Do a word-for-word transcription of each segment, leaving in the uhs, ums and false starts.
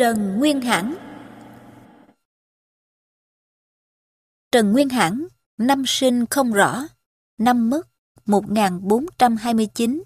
Trần Nguyên Hãn. Trần Nguyên Hãn, năm sinh không rõ, năm mất một nghìn bốn trăm hai mươi chín.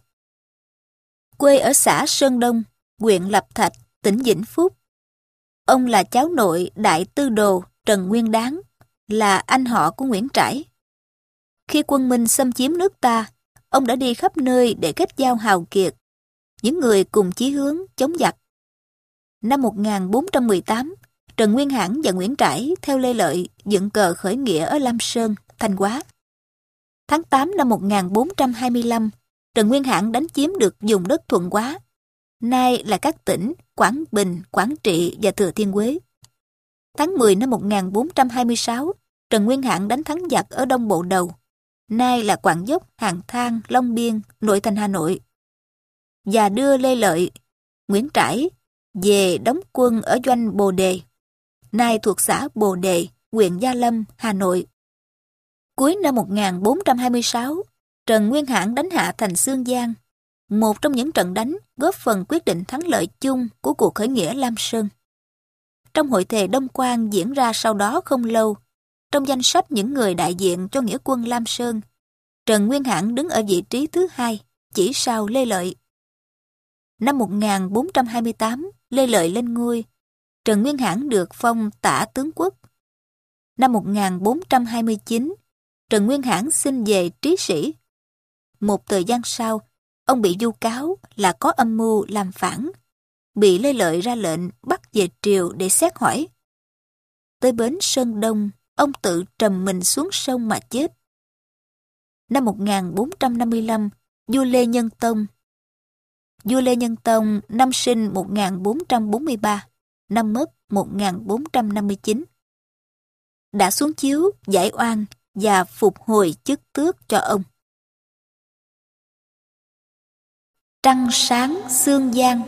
Quê ở xã Sơn Đông, huyện Lập Thạch, tỉnh Vĩnh Phúc. Ông là cháu nội Đại Tư Đồ Trần Nguyên Đán, là anh họ của Nguyễn Trãi. Khi quân Minh xâm chiếm nước ta, ông đã đi khắp nơi để kết giao hào kiệt, những người cùng chí hướng chống giặc. Năm một nghìn bốn trăm mười tám, Trần Nguyên Hãn và Nguyễn Trãi theo Lê Lợi dựng cờ khởi nghĩa ở Lam Sơn, Thanh Hóa. Tháng tám năm một nghìn bốn trăm hai mươi lăm, Trần Nguyên Hãn đánh chiếm được vùng đất Thuận Hóa, nay là các tỉnh Quảng Bình, Quảng Trị và Thừa Thiên Huế. Tháng mười năm một nghìn bốn trăm hai mươi sáu, Trần Nguyên Hãn đánh thắng giặc ở Đông Bộ Đầu, nay là Quảng Dốc, Hàng Thang, Long Biên, nội thành Hà Nội, và đưa Lê Lợi, Nguyễn Trãi về đóng quân ở doanh Bồ Đề, nay thuộc xã Bồ Đề, huyện Gia Lâm, Hà Nội. Cuối năm một nghìn bốn trăm hai mươi sáu, Trần Nguyên Hãn đánh hạ thành Xương Giang, một trong những trận đánh góp phần quyết định thắng lợi chung của cuộc khởi nghĩa Lam Sơn. Trong hội thề Đông Quan diễn ra sau đó không lâu, trong danh sách những người đại diện cho nghĩa quân Lam Sơn, Trần Nguyên Hãn đứng ở vị trí thứ hai, chỉ sau Lê Lợi. Năm một nghìn bốn trăm hai mươi tám, Lê Lợi lên ngôi, Trần Nguyên Hãn được phong tả tướng quốc. Năm một nghìn bốn trăm hai mươi chín, Trần Nguyên Hãn xin về trí sĩ. Một thời gian sau, ông bị vu cáo là có âm mưu làm phản, bị Lê Lợi ra lệnh bắt về triều để xét hỏi. Tới bến Sơn Đông, ông tự trầm mình xuống sông mà chết. Năm một nghìn bốn trăm năm mươi lăm, vua Lê Nhân Tông. Vua Lê Nhân Tông năm sinh một nghìn bốn trăm bốn mươi ba, năm mất một nghìn bốn trăm năm mươi chín. Đã xuống chiếu giải oan và phục hồi chức tước cho ông. Trăng sáng Xương Giang.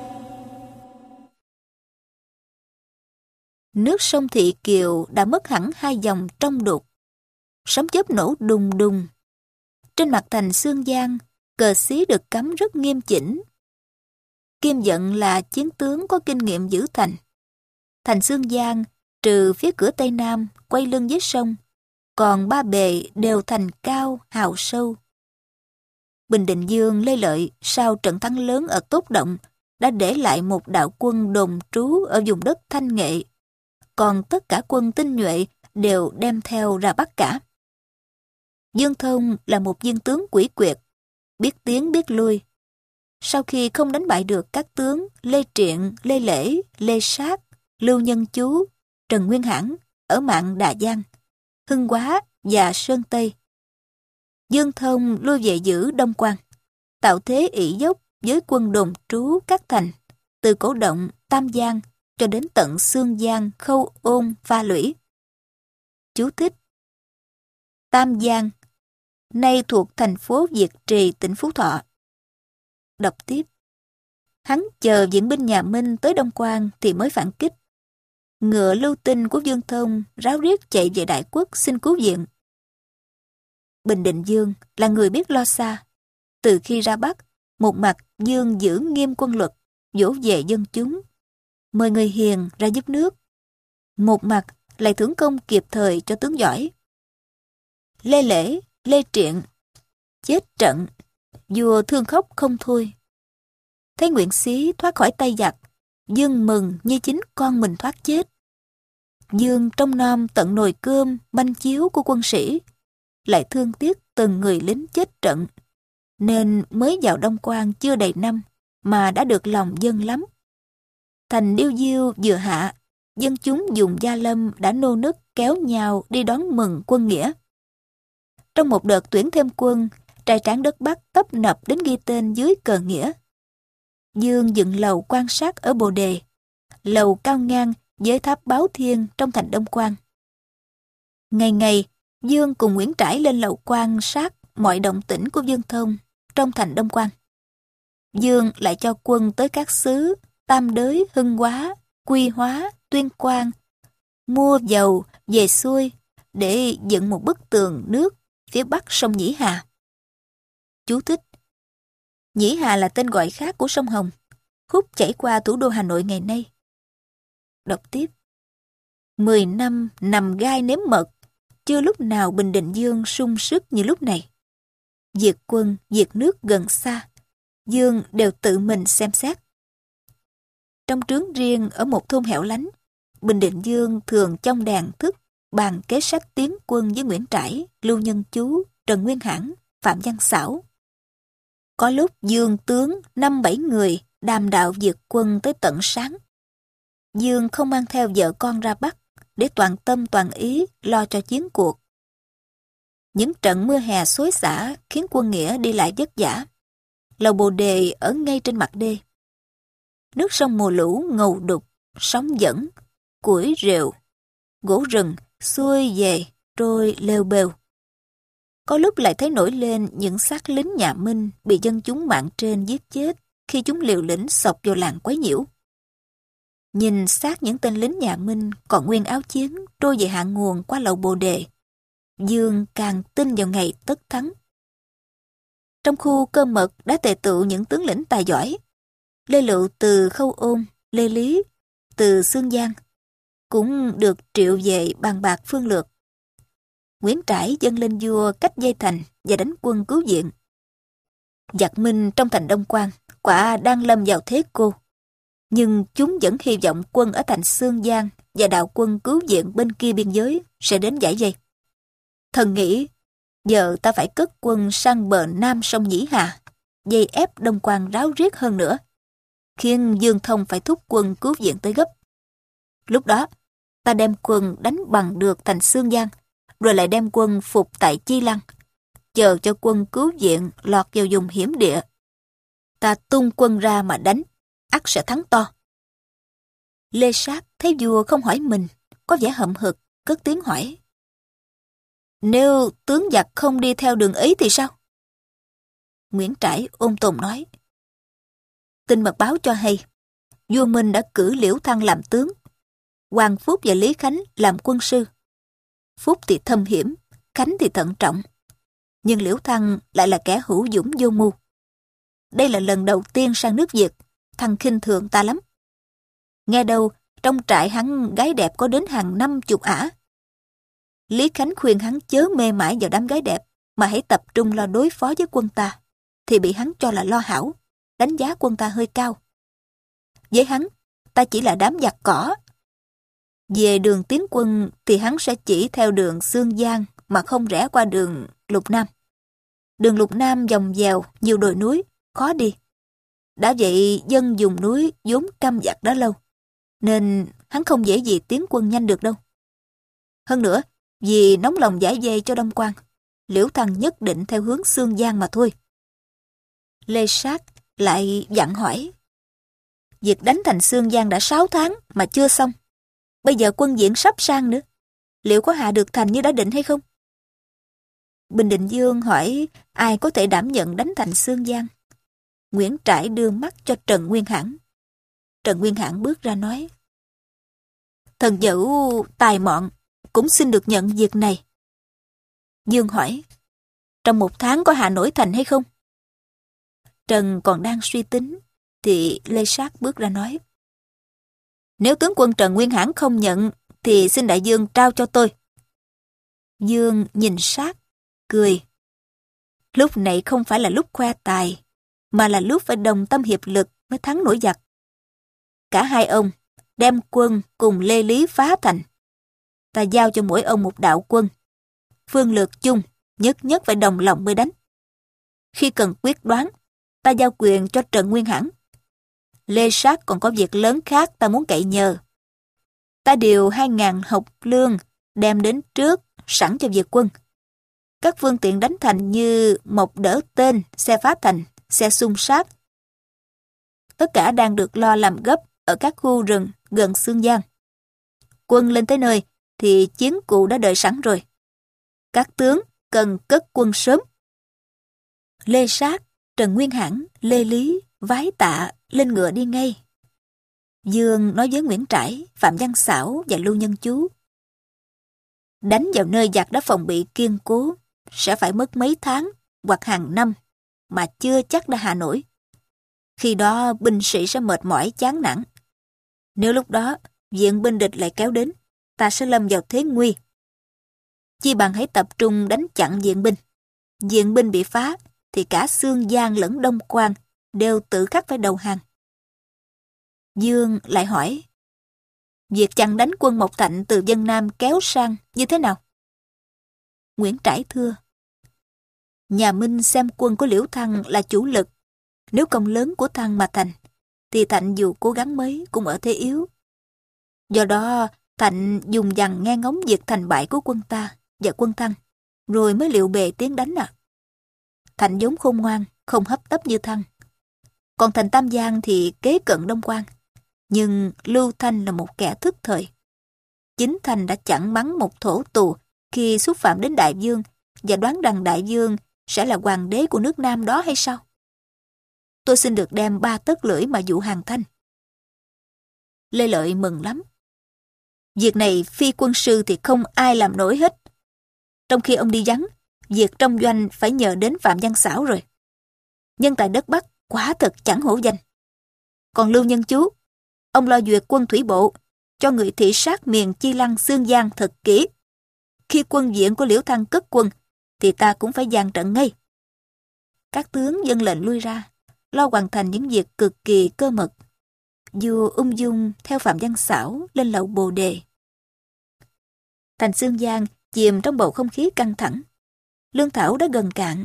Nước sông Thị Kiều đã mất hẳn hai dòng trong đục. Sóng chớp nổ đùng đùng. Trên mặt thành Xương Giang, cờ xí được cắm rất nghiêm chỉnh. Kim Dận là chiến tướng có kinh nghiệm giữ thành. Thành Xương Giang, trừ phía cửa Tây Nam, quay lưng với sông, còn ba bề đều thành cao, hào sâu. Bình Định Vương Lê Lợi sau trận thắng lớn ở Tốt Động đã để lại một đạo quân đồn trú ở vùng đất Thanh Nghệ, còn tất cả quân tinh nhuệ đều đem theo ra bắt cả. Dương Thông là một viên tướng quỷ quyệt, biết tiến biết lui. Sau khi không đánh bại được các tướng Lê Triện, Lê Lễ, Lê Sát, Lưu Nhân Chú, Trần Nguyên Hãn ở mạn Đà Giang, Hưng Hóa và Sơn Tây, Dương Thông lui về giữ Đông Quan, tạo thế ỷ dốc với quân đồn trú các thành, từ Cổ Động, Tam Giang cho đến tận Xương Giang, Khâu Ôn, Pha Lũy. Chú thích: Tam Giang, nay thuộc thành phố Việt Trì, tỉnh Phú Thọ. Đọc tiếp: hắn chờ viện binh nhà Minh tới Đông Quan thì mới phản kích. Ngựa Lưu Tinh của Dương Thông ráo riết chạy về Đại Quốc xin cứu viện. Bình Định Vương là người biết lo xa. Từ khi ra Bắc, một mặt Dương giữ nghiêm quân luật, dỗ về dân chúng, mời người hiền ra giúp nước. Một mặt lại thưởng công kịp thời cho tướng giỏi. Lê Lễ, Lê Triện chết trận, vua thương khóc không thôi. Thấy Nguyễn Xí thoát khỏi tay giặc, Dương mừng như chính con mình thoát chết. Dương trông nom tận nồi cơm, manh chiếu của quân sĩ, lại thương tiếc từng người lính chết trận, nên mới vào Đông Quan chưa đầy năm mà đã được lòng dân lắm. Thành điêu diêu vừa hạ, dân chúng vùng Gia Lâm đã nô nức kéo nhau đi đón mừng quân nghĩa. Trong một đợt tuyển thêm quân, trai tráng đất Bắc tấp nập đến ghi tên dưới cờ nghĩa. Dương dựng lầu quan sát ở Bồ Đề, lầu cao ngang với tháp Báo Thiên trong thành Đông Quan. Ngày ngày, Dương cùng Nguyễn Trãi lên lầu quan sát mọi động tĩnh của Dương Thông trong thành Đông Quan. Dương lại cho quân tới các xứ Tam Đới, Hưng Hóa, Quy Hóa, Tuyên Quang, mua dầu về xuôi để dựng một bức tường nước phía bắc sông Nhĩ Hà. Chú thích: Nhĩ Hà là tên gọi khác của sông Hồng, khúc chảy qua thủ đô Hà Nội ngày nay. đọc tiếp. Mười năm nằm gai nếm mật, chưa lúc nào Bình Định Dương sung sức như lúc này. Diệt quân, diệt nước gần xa, Dương đều tự mình xem xét. Trong trướng riêng ở một thôn hẻo lánh, Bình Định Dương thường trong đàn thức bàn kế sách tiến quân với Nguyễn Trãi, Lưu Nhân Chú, Trần Nguyên Hãn, Phạm Văn Xảo. Có lúc Dương tướng năm bảy người đàm đạo diệt quân tới tận sáng. Dương không mang theo vợ con ra Bắc để toàn tâm toàn ý lo cho chiến cuộc. Những trận mưa hè xối xả khiến quân Nghĩa đi lại vất vả. Lầu Bồ Đề ở ngay trên mặt đê. Nước sông mùa lũ ngầu đục, sóng dẫn, củi rượu, gỗ rừng xuôi về trôi lêu bêu. Có lúc lại thấy nổi lên những xác lính nhà Minh bị dân chúng mạng trên giết chết khi chúng liều lĩnh xộc vào làng quấy nhiễu. Nhìn xác những tên lính nhà Minh còn nguyên áo chiến trôi về hạ nguồn qua lầu Bồ Đề, Dương càng tin vào ngày tất thắng. Trong khu Cơ Mật đã tề tựu những tướng lĩnh tài giỏi. Lê Lựu từ Khâu Ôn, Lê Lý từ Xương Giang cũng được triệu về bàn bạc phương lược. Nguyễn Trãi dâng lên vua cách dây thành và đánh quân cứu viện. Giặc Minh trong thành Đông Quan quả đang lâm vào thế cô, nhưng chúng vẫn hy vọng quân ở thành Xương Giang và đạo quân cứu viện bên kia biên giới sẽ đến giải vây. Thần nghĩ giờ ta phải cất quân sang bờ nam sông Nhĩ Hà, dây ép Đông Quan ráo riết hơn nữa, khiến Dương Thông phải thúc quân cứu viện tới gấp. Lúc đó ta đem quân đánh bằng được thành Xương Giang, rồi lại đem quân phục tại Chi Lăng, chờ cho quân cứu viện lọt vào vùng hiểm địa. Ta tung quân ra mà đánh, ắt sẽ thắng to. Lê Sát thấy vua không hỏi mình, có vẻ hậm hực, cất tiếng hỏi. Nếu tướng giặc không đi theo đường ấy thì sao? Nguyễn Trãi ôn tồn nói. Tin mật báo cho hay, vua Minh đã cử Liễu Thăng làm tướng, Hoàng Phúc và Lý Khánh làm quân sư. Phúc thì thâm hiểm, Khánh thì thận trọng. Nhưng Liễu Thăng lại là kẻ hữu dũng vô mưu. Đây là lần đầu tiên sang nước Việt, Thăng khinh thường ta lắm. Nghe đâu, trong trại hắn gái đẹp có đến hàng năm chục ả. Lý Khánh khuyên hắn chớ mê mải vào đám gái đẹp, mà hãy tập trung lo đối phó với quân ta, thì bị hắn cho là lo hảo, đánh giá quân ta hơi cao. Với hắn, ta chỉ là đám giặc cỏ. Về đường tiến quân thì hắn sẽ chỉ theo đường Xương Giang mà không rẽ qua đường Lục Nam. Đường Lục Nam vòng vèo, nhiều đồi núi, khó đi. Đã vậy dân dùng núi vốn căm giặc đã lâu, nên hắn không dễ gì tiến quân nhanh được đâu. Hơn nữa, vì nóng lòng giải vây cho Đông Quan, Liễu Thăng nhất định theo hướng Xương Giang mà thôi. Lê Sát lại dặn hỏi. Việc đánh thành Xương Giang đã sáu tháng mà chưa xong. Bây giờ quân viện sắp sang nữa. Liệu có hạ được thành như đã định hay không? Bình Định Dương hỏi ai có thể đảm nhận đánh thành Xương Giang. Nguyễn Trãi đưa mắt cho Trần Nguyên Hãn. Trần Nguyên Hãn bước ra nói. Thần dẫu tài mọn cũng xin được nhận việc này. Dương hỏi. Trong một tháng có hạ nổi thành hay không? Trần còn đang suy tính thì Lê Sát bước ra nói. Nếu tướng quân Trần Nguyên Hãn không nhận thì xin đại dương trao cho tôi. Dương nhìn Sát, cười. Lúc này không phải là lúc khoe tài, mà là lúc phải đồng tâm hiệp lực mới thắng nổi giặc. Cả hai ông đem quân cùng Lê Lý phá thành. Ta giao cho mỗi ông một đạo quân. Phương lược chung, nhất nhất phải đồng lòng mới đánh. Khi cần quyết đoán, ta giao quyền cho Trần Nguyên Hãn. Lê Sát còn có việc lớn khác ta muốn cậy nhờ. Ta điều hai ngàn học lương đem đến trước sẵn cho việc quân. Các phương tiện đánh thành như mộc đỡ tên, xe phá thành, xe xung sát. Tất cả đang được lo làm gấp ở các khu rừng gần Xương Giang. Quân lên tới nơi thì chiến cụ đã đợi sẵn rồi. Các tướng cần cất quân sớm. Lê Sát, Trần Nguyên Hãn, Lê Lý, vái tạ, lên ngựa đi ngay. Dương nói với Nguyễn Trãi, Phạm Văn Xảo và Lưu Nhân Chú. Đánh vào nơi giặc đã phòng bị kiên cố, sẽ phải mất mấy tháng hoặc hàng năm, mà chưa chắc đã hạ nổi. Khi đó binh sĩ sẽ mệt mỏi chán nản. Nếu lúc đó viện binh địch lại kéo đến, ta sẽ lâm vào thế nguy. Chi bằng hãy tập trung đánh chặn viện binh. Viện binh bị phá, thì cả Xương Giang lẫn Đông Quan đều tự khắc phải đầu hàng. Dương lại hỏi, việc chặn đánh quân Mộc Thạnh từ Vân Nam kéo sang như thế nào? Nguyễn Trãi thưa, nhà Minh xem quân của Liễu Thăng là chủ lực. Nếu công lớn của Thăng mà thành, thì Thạnh dù cố gắng mấy cũng ở thế yếu. Do đó, Thạnh dùng dằn nghe ngóng việc thành bại của quân ta và quân Thăng, rồi mới liệu bề tiến đánh à. Thạnh vốn khôn ngoan, không hấp tấp như Thăng. Còn thành Tam Giang thì kế cận Đông Quan. Nhưng Lưu Thanh là một kẻ thức thời. Chính Thanh đã chặn bắn một thổ tù khi xúc phạm đến Đại Vương và đoán rằng Đại Vương sẽ là hoàng đế của nước Nam đó hay sao? Tôi xin được đem ba tấc lưỡi mà dụ hàng Thanh. Lê Lợi mừng lắm. Việc này phi quân sư thì không ai làm nổi hết. Trong khi ông đi vắng, việc trong doanh phải nhờ đến Phạm Văn Xảo rồi. Nhân tài đất Bắc quả thật chẳng hổ danh. Còn Lưu Nhân Chú, ông lo duyệt quân thủy bộ, cho người thị sát miền Chi Lăng Xương Giang thật kỹ. Khi quân viện của Liễu Thăng cất quân, thì ta cũng phải dàn trận ngay. Các tướng dân lệnh lui ra, lo hoàn thành những việc cực kỳ cơ mật. Vua ung dung theo Phạm Văn Xảo lên lậu Bồ Đề. Thành Xương Giang chìm trong bầu không khí căng thẳng. Lương thảo đã gần cạn.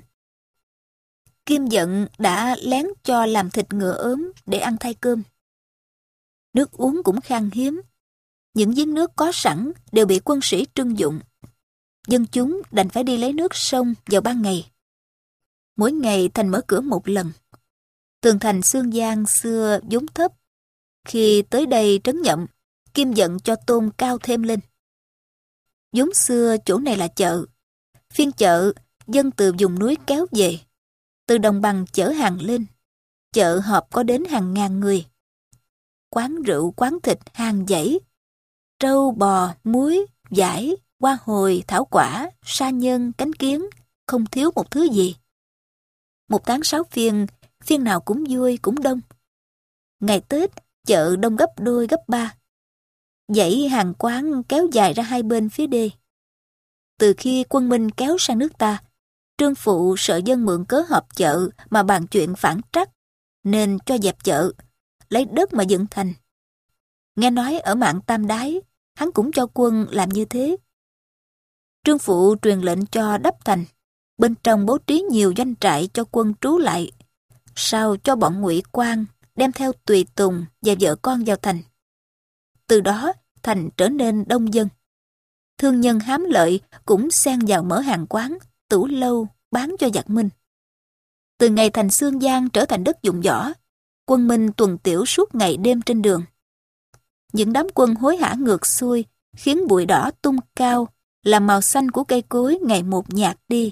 Kim Dận đã lén cho làm thịt ngựa ốm để ăn thay cơm. Nước uống cũng khan hiếm. Những giếng nước có sẵn đều bị quân sĩ trưng dụng. Dân chúng đành phải đi lấy nước sông vào ban ngày. Mỗi ngày thành mở cửa một lần. Tường thành Xương Giang xưa vốn thấp. Khi tới đây trấn nhậm, Kim Dận cho tôn cao thêm lên. Vốn xưa chỗ này là chợ. Phiên chợ, dân từ vùng núi kéo về. Từ đồng bằng chở hàng lên. Chợ họp có đến hàng ngàn người. Quán rượu, quán thịt, hàng dãy. Trâu, bò, muối, vải, hoa hồi, thảo quả, sa nhân, cánh kiến, không thiếu một thứ gì. Một tháng sáu phiên, phiên nào cũng vui, cũng đông. Ngày Tết, chợ đông gấp đôi, gấp ba. Dãy hàng quán kéo dài ra hai bên phía đê. Từ khi quân Minh kéo sang nước ta, Trương Phụ sợ dân mượn cớ họp chợ mà bàn chuyện phản trắc, nên cho dẹp chợ, lấy đất mà dựng thành. Nghe nói ở Mạn Tam Đái, hắn cũng cho quân làm như thế. Trương Phụ truyền lệnh cho đắp thành, bên trong bố trí nhiều doanh trại cho quân trú lại, sao cho bọn Ngụy Quan đem theo tùy tùng và vợ con vào thành. Từ đó, thành trở nên đông dân. Thương nhân hám lợi cũng xen vào mở hàng quán, tủ lâu, bán cho giặc Minh. Từ ngày thành Xương Giang trở thành đất dụng võ, quân Minh tuần tiểu suốt ngày đêm trên đường. Những đám quân hối hả ngược xuôi, khiến bụi đỏ tung cao, làm màu xanh của cây cối ngày một nhạt đi.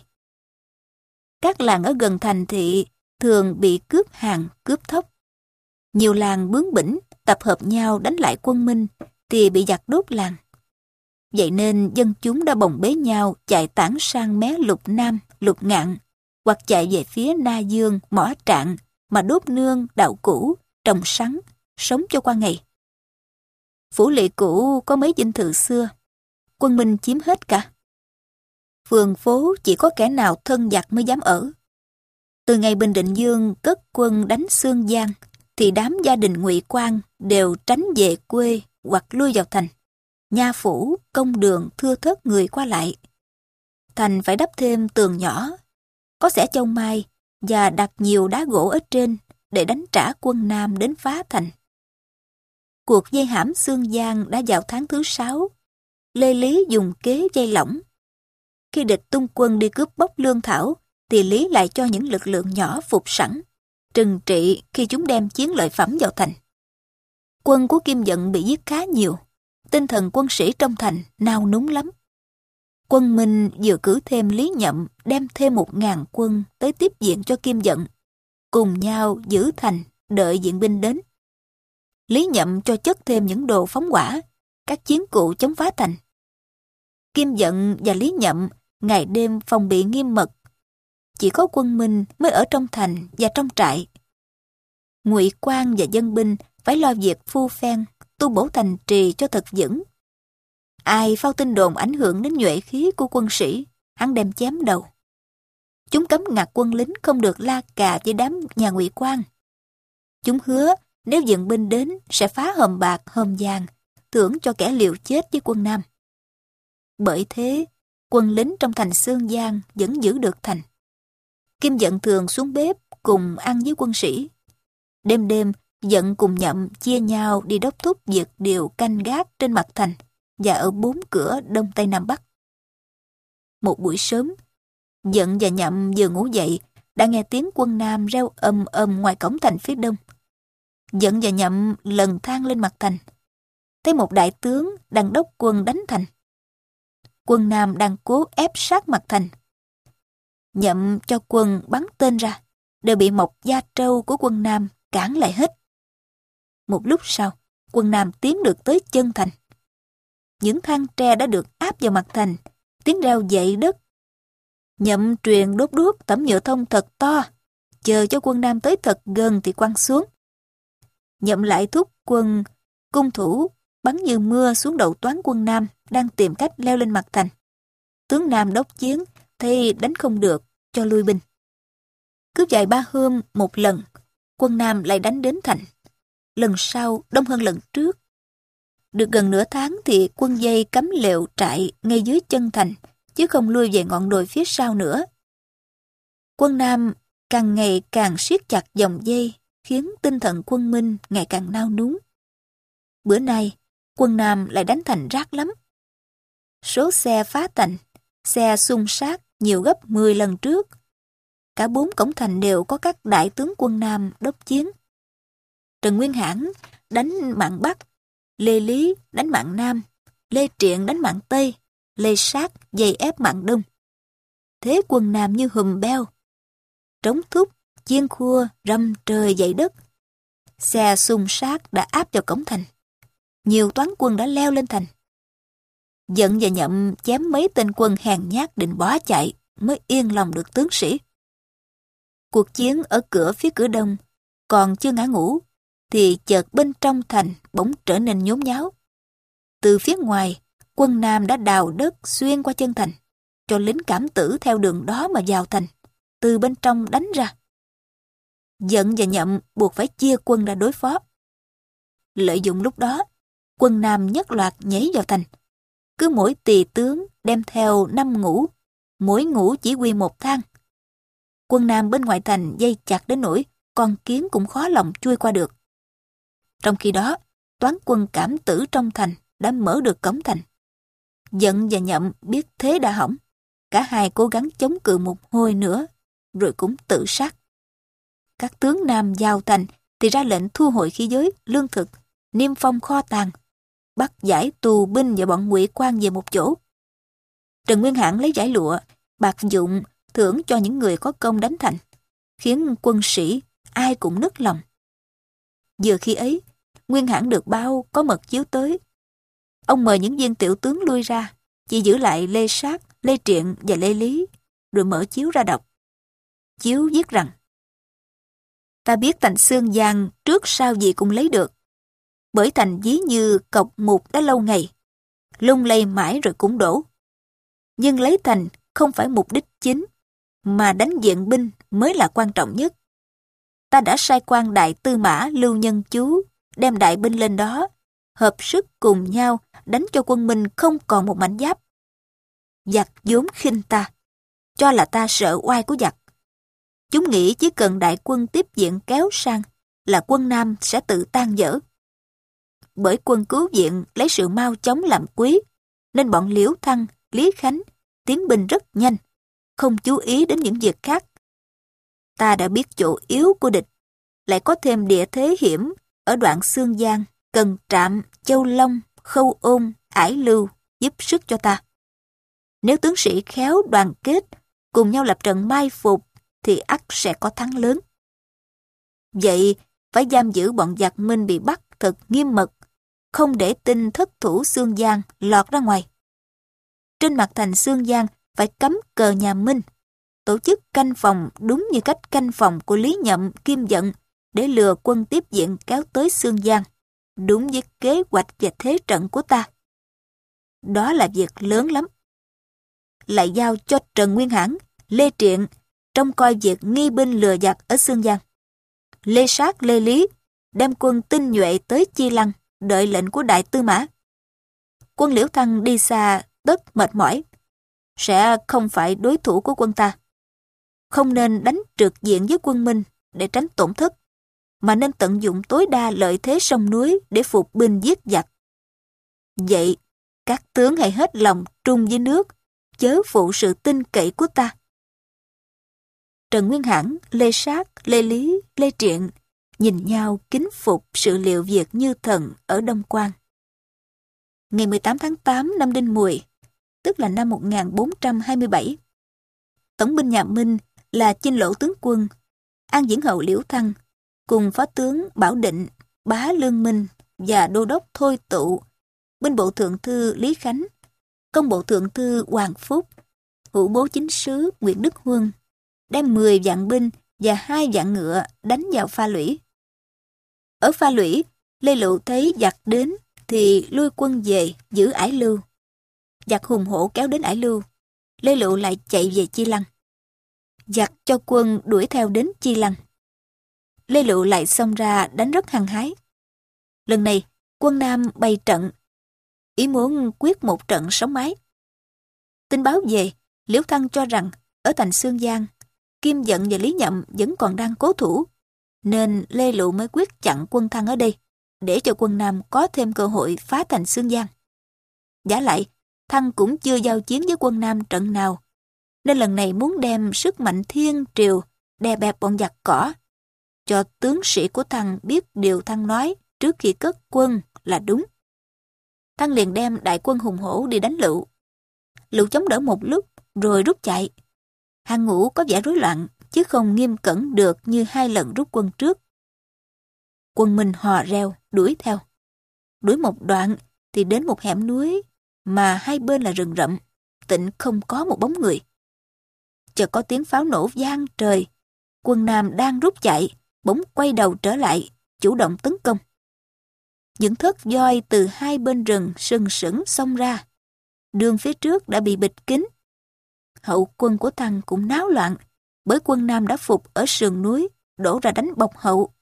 Các làng ở gần thành thị thường bị cướp hàng, cướp thóc. Nhiều làng bướng bỉnh tập hợp nhau đánh lại quân Minh thì bị giặc đốt làng. Vậy nên dân chúng đã bồng bế nhau chạy tản sang mé Lục Nam, Lục Ngạn, hoặc chạy về phía Na Dương, Mỏ Trạng mà đốt nương, đào củ, trồng sắn, sống cho qua ngày. Phủ Lỵ cũ có mấy dinh thự xưa, quân Minh chiếm hết cả. Phường phố chỉ có kẻ nào thân giặc mới dám ở. Từ ngày Bình Định Dương cất quân đánh Xương Giang, thì đám gia đình Ngụy Quan đều tránh về quê hoặc lui vào thành. Nha phủ, công đường thưa thớt người qua lại. Thành phải đắp thêm tường nhỏ, có xẻ châu mai và đặt nhiều đá gỗ ở trên để đánh trả quân Nam đến phá thành. Cuộc vây hãm Xương Giang đã vào tháng thứ sáu. Lê Lý dùng kế dây lỏng. Khi địch tung quân đi cướp bóc lương thảo, thì Lý lại cho những lực lượng nhỏ phục sẵn, trừng trị khi chúng đem chiến lợi phẩm vào thành. Quân của Kim Dận bị giết khá nhiều, tinh thần quân sĩ trong thành nao núng lắm. Quân Minh vừa cử thêm Lý Nhậm đem thêm một ngàn quân tới tiếp viện cho Kim Dận, cùng nhau giữ thành đợi viện binh đến. Lý Nhậm cho chất thêm những đồ phóng hỏa, các chiến cụ chống phá thành. Kim Dận và Lý Nhậm ngày đêm phòng bị nghiêm mật. Chỉ có quân Minh mới ở trong thành và trong trại. Ngụy Quan và dân binh phải lo việc phu phen, tu bổ thành trì cho thật vững. Ai phao tin đồn ảnh hưởng đến nhuệ khí của quân sĩ, hắn đem chém đầu. Chúng cấm ngặt quân lính không được la cà với đám nhà Ngụy quan. Chúng hứa nếu dựng binh đến sẽ phá hòm bạc hòm vàng, thưởng cho kẻ liều chết với quân Nam. Bởi thế, quân lính trong thành Xương Giang vẫn giữ được thành. Kim Dận thường xuống bếp cùng ăn với quân sĩ. Đêm đêm, Dận cùng Nhậm chia nhau đi đốc thúc việc điều canh gác trên mặt thành và ở bốn cửa đông tây nam bắc. Một buổi sớm, Dận và Nhậm vừa ngủ dậy đã nghe tiếng quân Nam reo ầm ầm ngoài cổng thành phía đông. Dận và Nhậm lần thang lên mặt thành, thấy một đại tướng đang đốc quân đánh thành. Quân Nam đang cố ép sát mặt thành. Nhậm cho quân bắn tên ra, đều bị Mộc Gia Trâu của quân Nam cản lại hết. Một lúc sau, quân Nam tiến được tới chân thành. Những thang tre đã được áp vào mặt thành, tiếng reo dậy đất. Nhậm truyền đốt đuốc tẩm nhựa thông thật to, chờ cho quân Nam tới thật gần thì quăng xuống. Nhậm lại thúc quân cung thủ bắn như mưa xuống đầu toán quân Nam đang tìm cách leo lên mặt thành. Tướng Nam đốc chiến thấy đánh không được, cho lui binh. Cứ vài ba hôm một lần, quân Nam lại đánh đến thành. Lần sau đông hơn lần trước. Được gần nửa tháng thì quân dây cắm lều trại ngay dưới chân thành, chứ không lui về ngọn đồi phía sau nữa. Quân Nam càng ngày càng siết chặt dòng dây, khiến tinh thần quân Minh ngày càng nao núng. Bữa nay, quân Nam lại đánh thành rác lắm. Số xe phá thành, xe xung sát nhiều gấp mười lần trước. Cả bốn cổng thành đều có các đại tướng quân Nam đốc chiến. Trần Nguyên Hãn đánh mạn Bắc, Lê Lý đánh mạn Nam, Lê Triện đánh mạn Tây, Lê Sát dày ép mạn Đông. Thế quân Nam như hùm beo. Trống thúc, chiên khua, râm trời dậy đất. Xe xung sát đã áp vào cổng thành. Nhiều toán quân đã leo lên thành. Dận và Nhậm chém mấy tên quân hèn nhát định bỏ chạy mới yên lòng được tướng sĩ. Cuộc chiến ở cửa phía cửa đông còn chưa ngã ngũ thì chợt bên trong thành bỗng trở nên nhốn nháo. Từ phía ngoài, quân Nam đã đào đất xuyên qua chân thành, cho lính cảm tử theo đường đó mà vào thành, từ bên trong đánh ra. Dận và Nhậm buộc phải chia quân ra đối phó. Lợi dụng lúc đó, quân Nam nhất loạt nhảy vào thành. Cứ mỗi tỳ tướng đem theo năm ngũ, mỗi ngũ chỉ huy một thang. Quân Nam bên ngoài thành dây chặt đến nỗi con kiến cũng khó lòng chui qua được. Trong khi đó, toán quân cảm tử trong thành đã mở được cổng thành. Dận và Nhậm biết thế đã hỏng. Cả hai cố gắng chống cự một hồi nữa, rồi cũng tự sát. Các tướng Nam vào thành thì ra lệnh thu hồi khí giới, lương thực, niêm phong kho tàng, bắt giải tù binh và bọn Ngụy quan về một chỗ. Trần Nguyên Hãn lấy giải lụa, bạc dụng thưởng cho những người có công đánh thành, khiến quân sĩ ai cũng nức lòng. Vừa khi ấy, Nguyên Hãn được báo có mật chiếu tới. Ông mời những viên tiểu tướng lui ra, chỉ giữ lại Lê Sát, Lê Triện và Lê Lý, rồi mở chiếu ra đọc. Chiếu viết rằng: ta biết thành Xương Giang trước sau gì cũng lấy được, bởi thành ví như cọc mục đã lâu ngày, lung lay mãi rồi cũng đổ. Nhưng lấy thành không phải mục đích chính, mà đánh viện binh mới là quan trọng nhất. Ta đã sai quan đại tư mã Lưu Nhân Chú đem đại binh lên đó, hợp sức cùng nhau đánh cho quân Minh không còn một mảnh giáp. Giặc vốn khinh ta, cho là ta sợ oai của giặc. Chúng nghĩ chỉ cần đại quân tiếp viện kéo sang là quân Nam sẽ tự tan vỡ. Bởi quân cứu viện lấy sự mau chóng làm quý, nên bọn Liễu Thăng, Lý Khánh tiến binh rất nhanh, không chú ý đến những việc khác. Ta đã biết chỗ yếu của địch, lại có thêm địa thế hiểm ở đoạn Xương Giang, Cần Trạm, Châu Long, Khâu Ôn, Ải Lưu giúp sức cho ta. Nếu tướng sĩ khéo đoàn kết, cùng nhau lập trận mai phục, thì ắt sẽ có thắng lớn. Vậy, phải giam giữ bọn giặc Minh bị bắt thật nghiêm mật, không để tin thất thủ Xương Giang lọt ra ngoài. Trên mặt thành Xương Giang phải cắm cờ nhà Minh, tổ chức canh phòng đúng như cách canh phòng của Lý Nhậm, Kim Dận để lừa quân tiếp viện kéo tới Xương Giang. đúng với kế hoạch và thế trận của ta. Đó là việc lớn lắm. Lại giao cho Trần Nguyên Hãn, Lê Triện trông coi việc nghi binh lừa giặc ở Xương Giang. Lê Sát, Lê Lý đem quân tinh nhuệ tới Chi Lăng, đợi lệnh của Đại Tư Mã. Quân Liễu Thăng đi xa tất mệt mỏi, sẽ không phải đối thủ của quân ta. Không nên đánh trực diện với quân Minh để tránh tổn thất, mà nên tận dụng tối đa lợi thế sông núi để phục binh giết giặc. Vậy, các tướng hãy hết lòng trung với nước, chớ phụ sự tin cậy của ta. Trần Nguyên Hãn, Lê Sát, Lê Lý, Lê Triện nhìn nhau kính phục sự liệu việc như thần ở Đông Quan. Ngày mười tám tháng tám năm Đinh Mùi, tức là năm một nghìn bốn trăm hai mươi bảy, tổng binh nhà Minh là Chinh Lỗ tướng quân, An Diễn hầu Liễu Thăng, cùng phó tướng Bảo Định, Bá Lương Minh và đô đốc Thôi Tụ, binh bộ thượng thư Lý Khánh, công bộ thượng thư Hoàng Phúc, hữu bố chính sứ Nguyễn Đức Huân, đem mười vạn binh và hai vạn ngựa đánh vào Pha Lũy. Ở Pha Lũy, Lê Lựu thấy giặc đến thì lui quân về giữ Ải Lưu. Giặc hùng hổ kéo đến Ải Lưu, Lê Lựu lại chạy về Chi Lăng. Giặc cho quân đuổi theo đến Chi Lăng. Lê Lựu lại xông ra đánh rất hăng hái. Lần này, quân Nam bày trận, ý muốn quyết một trận sống mái. Tin báo về, Liễu Thăng cho rằng ở thành Xương Giang, Kim Dận và Lý Nhậm vẫn còn đang cố thủ, nên Lê Lựu mới quyết chặn quân Thăng ở đây, để cho quân Nam có thêm cơ hội phá thành Xương Giang. Giả lại, Thăng cũng chưa giao chiến với quân Nam trận nào, nên lần này muốn đem sức mạnh thiên triều đè bẹp bọn giặc cỏ, cho tướng sĩ của Thăng biết điều Thăng nói trước khi cất quân là đúng. Thăng liền đem đại quân hùng hổ đi đánh Lựu. Lựu chống đỡ một lúc rồi rút chạy. Hàng ngũ có vẻ rối loạn, chứ không nghiêm cẩn được như hai lần rút quân trước. Quân Minh hò reo đuổi theo. Đuổi một đoạn thì đến một hẻm núi mà hai bên là rừng rậm, tịnh không có một bóng người. Chợt có tiếng pháo nổ vang trời. Quân Nam đang rút chạy, bỗng quay đầu trở lại, chủ động tấn công. Những thớt voi từ hai bên rừng sừng sững xông ra. Đường phía trước đã bị bịt kín. Hậu quân của Thăng cũng náo loạn, bởi quân Nam đã phục ở sườn núi, đổ ra đánh bọc hậu.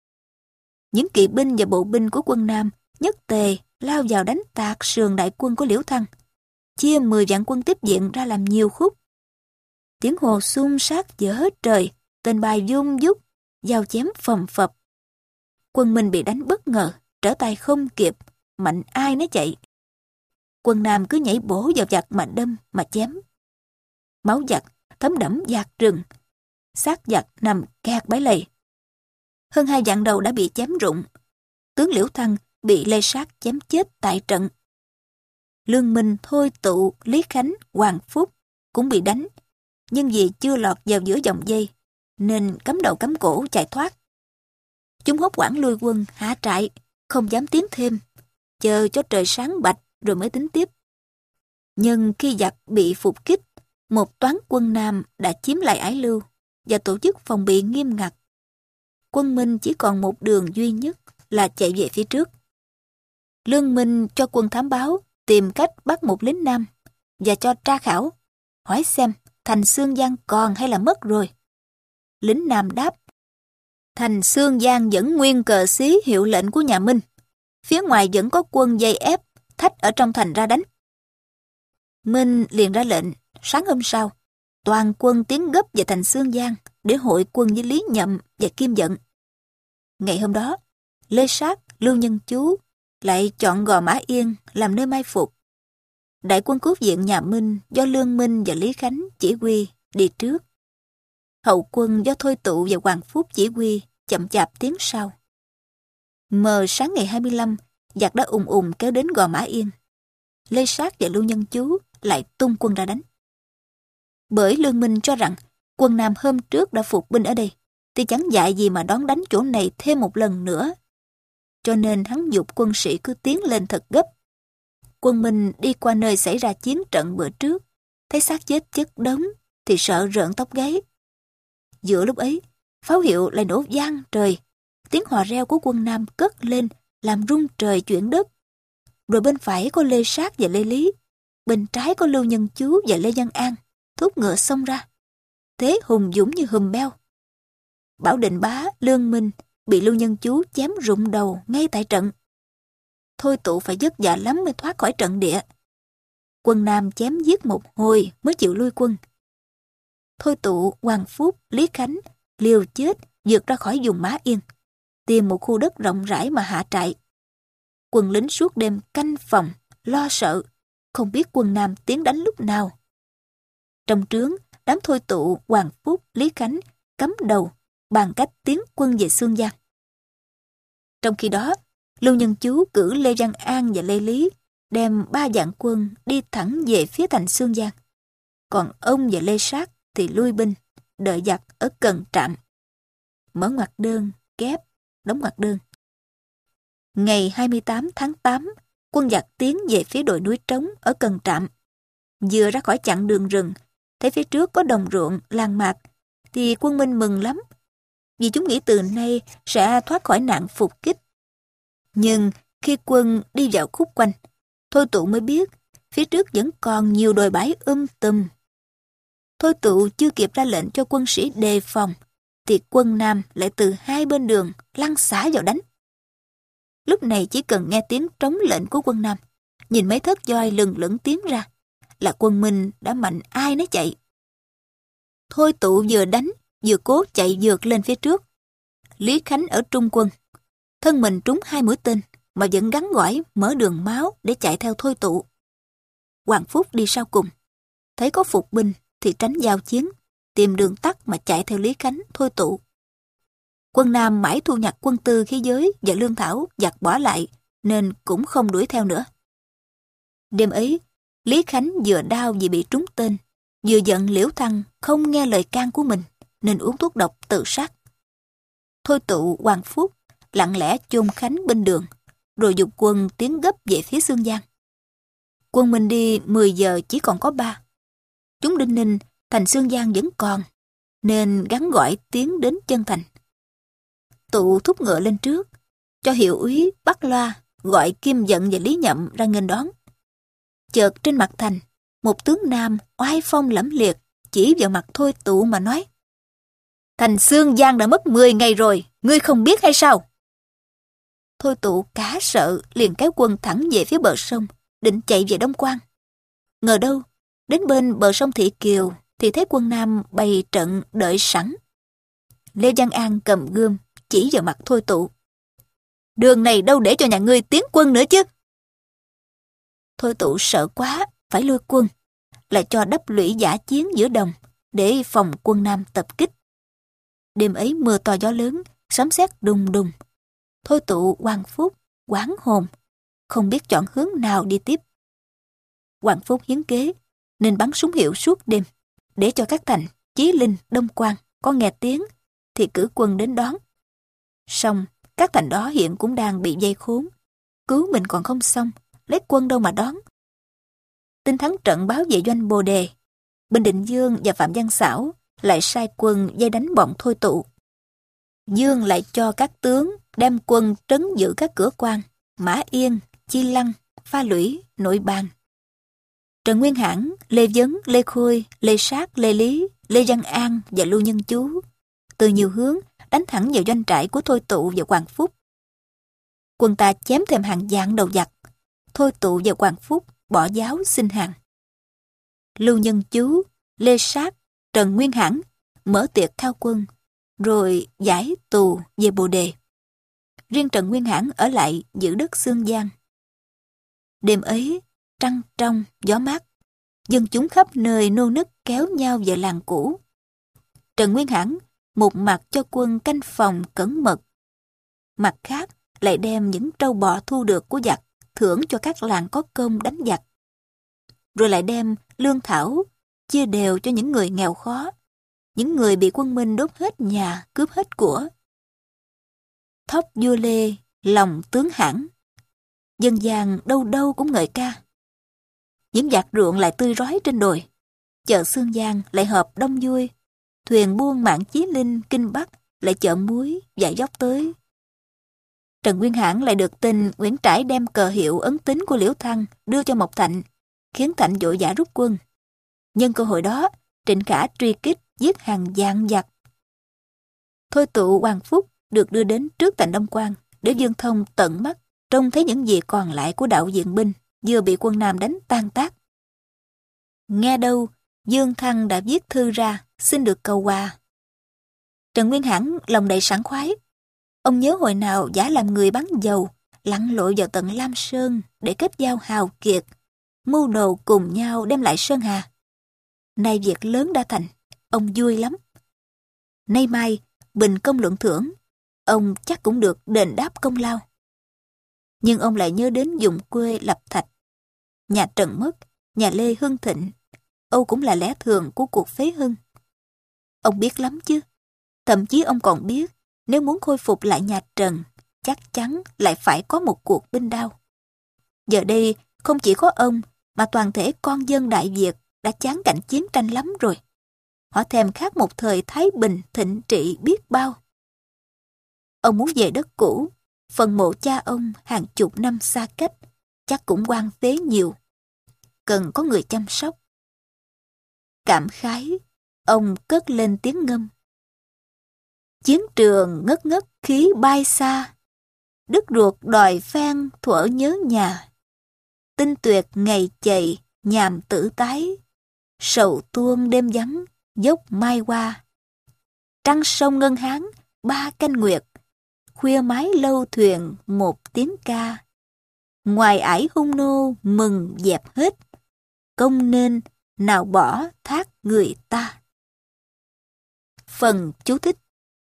Những kỵ binh và bộ binh của quân Nam nhất tề lao vào đánh tạc sườn đại quân của Liễu Thăng, chia mười vạn quân tiếp diện ra làm nhiều khúc. Tiếng hồ xung sát giữa hết trời, tên bài dung dút, dao chém phầm phập. Quân Minh bị đánh bất ngờ, trở tay không kịp, mạnh ai nấy chạy. Quân Nam cứ nhảy bổ vào giặc mà đâm, mà chém. Máu giặc thấm đẫm dạt rừng, xác giặc nằm kẹt bãi lầy. Hơn hai vạn đầu đã bị chém rụng. Tướng Liễu Thăng bị Lê Sát chém chết tại trận. Lương Minh, Thôi Tụ, Lý Khánh, Hoàng Phúc cũng bị đánh, nhưng vì chưa lọt vào giữa dòng dây, nên cắm đầu cắm cổ chạy thoát. Chúng hốt hoảng lui quân hạ trại, không dám tiến thêm, chờ cho trời sáng bạch rồi mới tính tiếp. Nhưng khi giặc bị phục kích, một toán quân Nam đã chiếm lại Ải Lưu và tổ chức phòng bị nghiêm ngặt. Quân Minh chỉ còn một đường duy nhất là chạy về phía trước. Lương Minh cho quân thám báo tìm cách bắt một lính Nam và cho tra khảo, hỏi xem thành Xương Giang còn hay là mất rồi. Lính Nam đáp: thành Xương Giang vẫn nguyên cờ xí hiệu lệnh của nhà Minh, phía ngoài vẫn có quân dây ép, thách ở trong thành ra đánh. Minh liền ra lệnh, sáng hôm sau, toàn quân tiến gấp về thành Xương Giang để hội quân với Lý Nhậm và Kim Dận. Ngày hôm đó, Lê Sát, Lưu Nhân Chú lại chọn Gò Mã Yên làm nơi mai phục. Đại quân cứu viện nhà Minh do Lương Minh và Lý Khánh chỉ huy đi trước. Hậu quân do Thôi Tụ và Hoàng Phúc chỉ huy chậm chạp tiến sau. Mờ sáng ngày hai mươi lăm, giặc đã ùng ùng kéo đến Gò Mã Yên. Lê Sát và Lưu Nhân Chú lại tung quân ra đánh. Bởi Lương Minh cho rằng quân Nam hôm trước đã phục binh ở đây, thì chẳng dại gì mà đón đánh chỗ này thêm một lần nữa. Cho nên hắn giục quân sĩ cứ tiến lên thật gấp. Quân Minh đi qua nơi xảy ra chiến trận bữa trước, thấy xác chết chất đống thì sợ rợn tóc gáy. Giữa lúc ấy, pháo hiệu lại nổ vang trời, tiếng hò reo của quân Nam cất lên làm rung trời chuyển đất. Rồi bên phải có Lê Sát và Lê Lý, bên trái có Lưu Nhân Chú và Lê Văn An, thúc ngựa xông ra. Thế hùng dũng như hùm beo. Bảo Định Bá, Lương Minh bị Lưu Nhân Chú chém rụng đầu ngay tại trận. Thôi Tụ phải vất vả lắm mới thoát khỏi trận địa. Quân Nam chém giết một hồi mới chịu lui quân. Thôi Tụ, Hoàng Phúc, Lý Khánh liều chết vượt ra khỏi vùng Mã Yên, tìm một khu đất rộng rãi mà hạ trại. Quân lính suốt đêm canh phòng, lo sợ, không biết quân Nam tiến đánh lúc nào. Trong trướng, đám Thôi Tụ, Hoàng Phúc, Lý Khánh cắm đầu bàn cách tiến quân về Xương Giang. Trong khi đó, Lưu Nhân Chú cử Lê Văn An và Lê Lý đem ba vạn quân đi thẳng về phía thành Xương Giang. Còn ông và Lê Sát thì lui binh, đợi giặc ở Cần Trạm. Mở ngoặc đơn, kép, đóng ngoặc đơn. Ngày hai mươi tám tháng tám, quân giặc tiến về phía đồi núi trống ở Cần Trạm. Vừa ra khỏi chặng đường rừng, thấy phía trước có đồng ruộng, làng mạc, thì quân Minh mừng lắm, vì chúng nghĩ từ nay sẽ thoát khỏi nạn phục kích. Nhưng khi quân đi vào khúc quanh, Thôi Tụ mới biết phía trước vẫn còn nhiều đồi bãi um tùm. Thôi Tụ chưa kịp ra lệnh cho quân sĩ đề phòng, thì quân Nam lại từ hai bên đường lăn xả vào đánh. Lúc này chỉ cần nghe tiếng trống lệnh của quân Nam, nhìn mấy thớt voi lừng lững tiến ra, là quân Minh đã mạnh ai nấy chạy. Thôi Tụ vừa đánh, vừa cố chạy vượt lên phía trước. Lý Khánh ở trung quân, thân mình trúng hai mũi tên, mà vẫn gắn gỏi mở đường máu để chạy theo Thôi Tụ. Hoàng Phúc đi sau cùng, thấy có phục binh thì tránh giao chiến, tìm đường tắt mà chạy theo Lý Khánh, Thôi Tụ. Quân Nam mãi thu nhặt quân tư khí giới và lương thảo giặc bỏ lại, nên cũng không đuổi theo nữa. Đêm ấy, Lý Khánh vừa đau vì bị trúng tên, vừa giận Liễu Thăng không nghe lời can của mình, nên uống thuốc độc tự sát. Thôi Tụ, Hoàng Phúc lặng lẽ chôn Khánh bên đường, rồi dục quân tiến gấp về phía Xương Giang. Quân mình đi mười giờ chỉ còn có ba. Chúng đinh ninh thành Xương Giang vẫn còn, nên gắn gọi tiến đến chân thành. Tụ thúc ngựa lên trước, cho hiệu úy bắt loa gọi Kim Dận và Lý Nhậm ra nghênh đón. Chợt trên mặt thành, một tướng nam oai phong lẫm liệt chỉ vào mặt Thôi Tụ mà nói: "Thành Xương Giang đã mất mười ngày rồi, ngươi không biết hay sao?" Thôi Tụ cá sợ liền kéo quân thẳng về phía bờ sông, định chạy về Đông Quan. Ngờ đâu, đến bên bờ sông Thị Kiều thì thấy quân Nam bày trận đợi sẵn. Lê Văn An cầm gươm chỉ vào mặt Thôi Tụ: "Đường này đâu để cho nhà ngươi tiến quân nữa chứ?" Thôi Tụ sợ quá, phải lui quân, lại cho đắp lũy giã chiến giữa đồng để phòng quân Nam tập kích. Đêm ấy mưa to gió lớn, sấm sét đùng đùng. Thôi Tụ, Hoàng Phúc hoảng hồn, không biết chọn hướng nào đi tiếp. Hoàng Phúc hiến kế nên bắn súng hiệu suốt đêm, để cho các thành Chí Linh, Đông Quan có nghe tiếng thì cử quân đến đón. Song các thành đó hiện cũng đang bị vây khốn, cứu mình còn không xong, lấy quân đâu mà đón. Tin thắng trận báo về doanh Bồ Đề, Bình Định Dương và Phạm Văn Xảo lại sai quân vây đánh bọn Thôi Tụ. Dương lại cho các tướng đem quân trấn giữ các cửa quan Mã Yên, Chi Lăng, Pha Lũy, Nội Bàn. Trần Nguyên Hãn, Lê Vấn, Lê Khôi, Lê Sát, Lê Lý, Lê Văn An và Lưu Nhân Chú từ nhiều hướng đánh thẳng vào doanh trại của Thôi Tụ và Hoàng Phúc. Quân ta chém thêm hàng vạn đầu giặc. Thôi Tụ và Hoàng Phúc bỏ giáo xin hàng. Lưu Nhân Chú, Lê Sát, Trần Nguyên Hãn mở tiệc khao quân, rồi giải tù về Bồ Đề. Riêng Trần Nguyên Hãn ở lại giữ đất Xương Giang. Đêm ấy, trăng trong, gió mát, dân chúng khắp nơi nô nức kéo nhau về làng cũ. Trần Nguyên Hãn một mặt cho quân canh phòng cẩn mật, mặt khác lại đem những trâu bò thu được của giặc thưởng cho các làng có công đánh giặc, rồi lại đem lương thảo chia đều cho những người nghèo khó, những người bị quân Minh đốt hết nhà, cướp hết của. Thóc vua Lê, lòng tướng Hãn, dân gian đâu đâu cũng ngợi ca. Những giặc ruộng lại tươi rói trên đồi, chợ Xương Giang lại hợp đông vui, thuyền buôn mạng Chí Linh, Kinh Bắc lại chợ muối dải dốc tới. Trần Nguyên Hãn lại được tin Nguyễn Trãi đem cờ hiệu ấn tín của Liễu Thăng đưa cho Mộc Thạnh, khiến Thạnh vội vã rút quân. Nhân cơ hội đó, Trịnh Khả truy kích giết hàng vạn giặc. Thôi tụ Hoàng Phúc được đưa đến trước thành Đông Quan để Dương Thông tận mắt trông thấy những gì còn lại của đạo diện binh vừa bị quân Nam đánh tan tác. Nghe đâu, Dương Thăng đã viết thư ra xin được cầu hòa. Trần Nguyên Hãn lòng đầy sảng khoái. Ông nhớ hồi nào giả làm người bán dầu, lặn lội vào tận Lam Sơn để kết giao hào kiệt, mưu đồ cùng nhau đem lại Sơn Hà. Nay việc lớn đã thành, ông vui lắm. Nay mai, bình công luận thưởng, ông chắc cũng được đền đáp công lao. Nhưng ông lại nhớ đến vùng quê Lập Thạch. Nhà Trần mất, nhà Lê hưng thịnh, Âu cũng là lẽ thường của cuộc phế hưng. Ông biết lắm chứ. Thậm chí ông còn biết, nếu muốn khôi phục lại nhà Trần, chắc chắn lại phải có một cuộc binh đao. Giờ đây, không chỉ có ông, mà toàn thể con dân Đại Việt đã chán cảnh chiến tranh lắm rồi. Họ thèm khát một thời thái bình thịnh trị biết bao. Ông muốn về đất cũ, phần mộ cha ông hàng chục năm xa cách, chắc cũng hoang phế nhiều. Cần có người chăm sóc. Cảm khái, ông cất lên tiếng ngâm. Chiến trường ngất ngất khí bay xa, đứt ruột đòi phan thuở nhớ nhà. Tinh tuyệt ngày chạy, nhàm tử tái, sầu tuôn đêm vắng, dốc mai qua. Trăng sông ngân hán, ba canh nguyệt, khuya mái lâu thuyền một tiếng ca. Ngoài ải hung nô mừng dẹp hết, công nên nào bỏ thác người ta. Phần chú thích.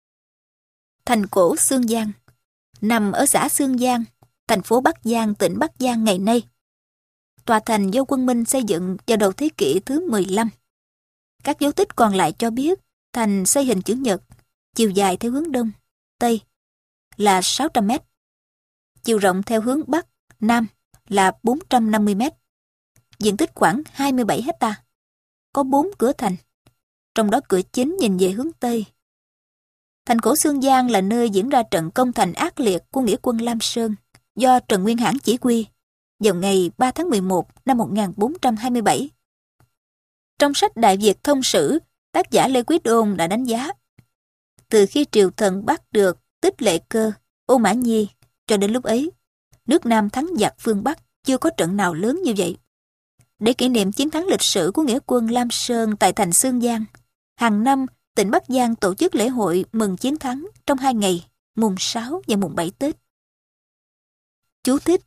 Thành cổ Xương Giang nằm ở xã Xương Giang, thành phố Bắc Giang, tỉnh Bắc Giang ngày nay. Tòa thành do quân Minh xây dựng vào đầu thế kỷ thứ mười lăm. Các dấu tích còn lại cho biết thành xây hình chữ nhật, chiều dài theo hướng đông, tây là sáu trăm mét, chiều rộng theo hướng bắc, nam là bốn trăm năm mươi mét, diện tích khoảng hai mươi bảy hecta, có bốn cửa thành, trong đó cửa chính nhìn về hướng tây. Thành cổ Xương Giang là nơi diễn ra trận công thành ác liệt của nghĩa quân Lam Sơn do Trần Nguyên Hãn chỉ huy vào ngày ba tháng mười một năm một nghìn bốn trăm hai mươi bảy. Trong sách Đại Việt Thông Sử, tác giả Lê Quý Đôn đã đánh giá, từ khi triều thần bắt được Tích Lệ Cơ, Ô Mã Nhi, cho đến lúc ấy, nước Nam thắng giặc phương Bắc chưa có trận nào lớn như vậy. Để kỷ niệm chiến thắng lịch sử của nghĩa quân Lam Sơn tại thành Xương Giang, hàng năm tỉnh Bắc Giang tổ chức lễ hội mừng chiến thắng trong hai ngày, mùng sáu và mùng bảy Tết. Chú thích.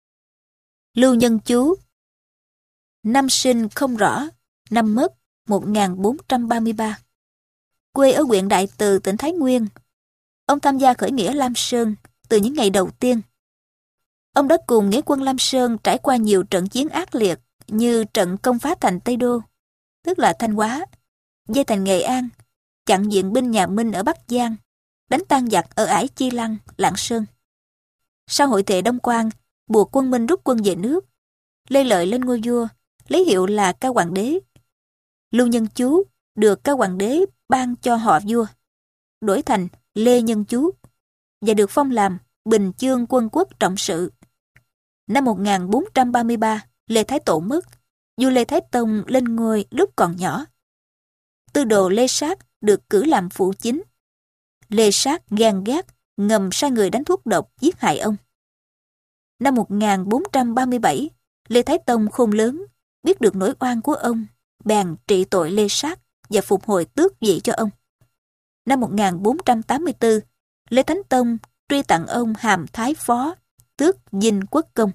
Lưu Nhân Chú. Năm sinh không rõ, năm mất một nghìn bốn trăm ba mươi ba. Quê ở huyện Đại Từ, tỉnh Thái Nguyên. Ông tham gia khởi nghĩa Lam Sơn từ những ngày đầu tiên. Ông đã cùng nghĩa quân Lam Sơn trải qua nhiều trận chiến ác liệt như trận công phá thành Tây Đô, tức là Thanh Hóa, dây thành Nghệ An, chặn viện binh nhà Minh ở Bắc Giang, đánh tan giặc ở ải Chi Lăng, Lạng Sơn. Sau hội thệ Đông Quan, buộc quân Minh rút quân về nước, Lê Lợi lên ngôi vua, lấy hiệu là Cao Hoàng đế. Lưu Nhân Chú được Cao Hoàng đế ban cho họ vua, đổi thành Lê Nhân Chú, và được phong làm Bình Chương Quân Quốc trọng sự. Năm một nghìn bốn trăm ba mươi ba, Lê Thái Tổ mất, vua Lê Thái Tông lên ngôi lúc còn nhỏ. Tư đồ Lê Sát được cử làm phụ chính. Lê Sát gan gác, ngầm sai người đánh thuốc độc giết hại ông. Năm một nghìn bốn trăm ba mươi bảy, Lê Thái Tông khôn lớn, biết được nỗi oan của ông, bèn trị tội Lê Sát và phục hồi tước vị cho ông. Năm một nghìn bốn trăm tám mươi tư, Lê Thánh Tông truy tặng ông hàm Thái Phó, tước Dinh Quốc Công.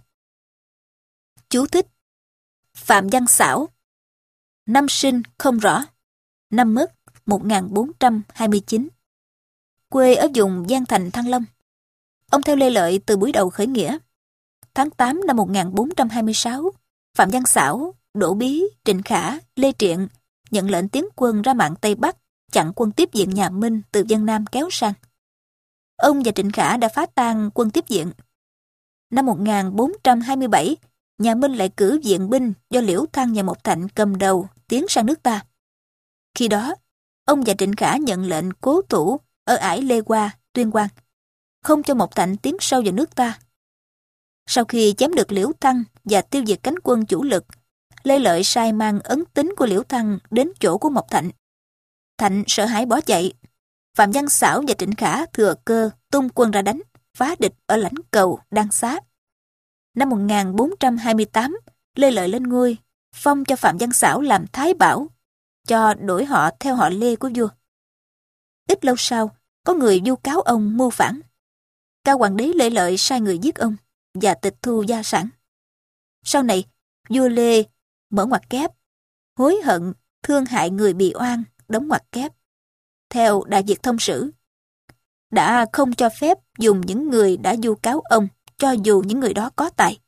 Chú thích. Phạm Văn Xảo. Năm sinh không rõ, năm mất một nghìn bốn trăm hai mươi chín. Quê ở vùng Giang Thành, Thăng Long. Ông theo Lê Lợi từ buổi đầu khởi nghĩa. Tháng tám năm một nghìn bốn trăm hai mươi sáu, Phạm Văn Xảo, Đỗ Bí, Trịnh Khả, Lê Triện nhận lệnh tiến quân ra mạn Tây Bắc, chặn quân tiếp viện nhà Minh từ Vân Nam kéo sang. Ông và Trịnh Khả đã phá tan quân tiếp viện. Năm một nghìn bốn trăm hai mươi bảy, nhà Minh lại cử viện binh do Liễu Thăng và Mộc Thạnh cầm đầu tiến sang nước ta. Khi đó, ông và Trịnh Khả nhận lệnh cố thủ ở ải Lê Hoa, Tuyên Quang. không cho Mộc Thạnh tiến sâu vào nước ta. Sau khi chém được Liễu Thăng và tiêu diệt cánh quân chủ lực, Lê Lợi sai mang ấn tín của Liễu Thăng đến chỗ của Mộc Thạnh. Thạnh sợ hãi bỏ chạy. Phạm Văn Xảo và Trịnh Khả thừa cơ tung quân ra đánh, phá địch ở lãnh Cầu, Đan Xá. Năm một nghìn bốn trăm hai mươi tám, Lê Lợi lên ngôi, phong cho Phạm Văn Xảo làm Thái Bảo, cho đổi họ theo họ Lê của vua. Ít lâu sau, có người vu cáo ông mưu phản. Cao hoàng đế Lê Lợi sai người giết ông và tịch thu gia sản. Sau này, vua Lê mở ngoặc kép, hối hận, thương hại người bị oan, đóng ngoặc kép. Theo Đại Việt Thông Sử, đã không cho phép dùng những người đã vu cáo ông, cho dù những người đó có tài.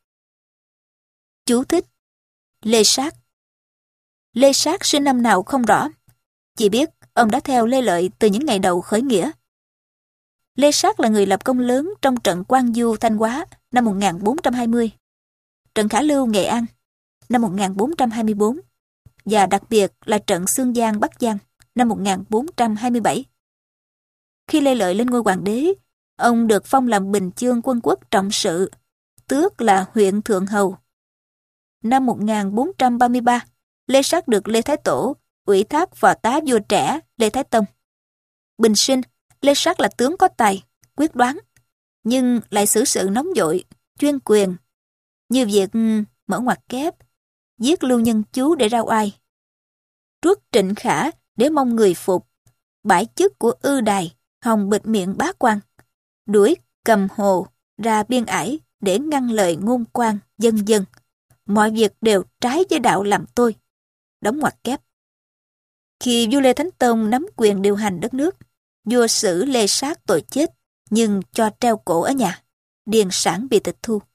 Chú thích: Lê Sát. Lê Sát sinh năm nào không rõ, chỉ biết ông đã theo Lê Lợi từ những ngày đầu khởi nghĩa. Lê Sát là người lập công lớn trong trận Quang Du Thanh Hóa năm một nghìn bốn trăm hai mươi, trận Khả Lưu Nghệ An năm một nghìn bốn trăm hai mươi bốn và đặc biệt là trận Xương Giang Bắc Giang năm một nghìn bốn trăm hai mươi bảy. Khi Lê Lợi lên ngôi hoàng đế, ông được phong làm Bình Chương Quân Quốc Trọng Sự, tước là huyện Thượng Hầu. Năm một nghìn bốn trăm ba mươi ba, Lê Sát được Lê Thái Tổ ủy thác phò tá vua trẻ Lê Thái Tông. Bình sinh, Lê Sát là tướng có tài, quyết đoán, nhưng lại xử sự nóng vội, chuyên quyền, như việc mở ngoặc kép, giết Lưu Nhân Chú để ra oai, truất Trịnh Khả để mong người phục, bãi chức của Ư Đài, hòng bịt miệng bá quan, đuổi Cầm Hồ ra biên ải để ngăn lời ngôn quan dân dân. Mọi việc đều trái với đạo làm tôi. Đóng ngoặc kép. Khi vua Lê Thánh Tông nắm quyền điều hành đất nước, vua xử Lê Sát tội chết, nhưng cho treo cổ ở nhà, điền sản bị tịch thu.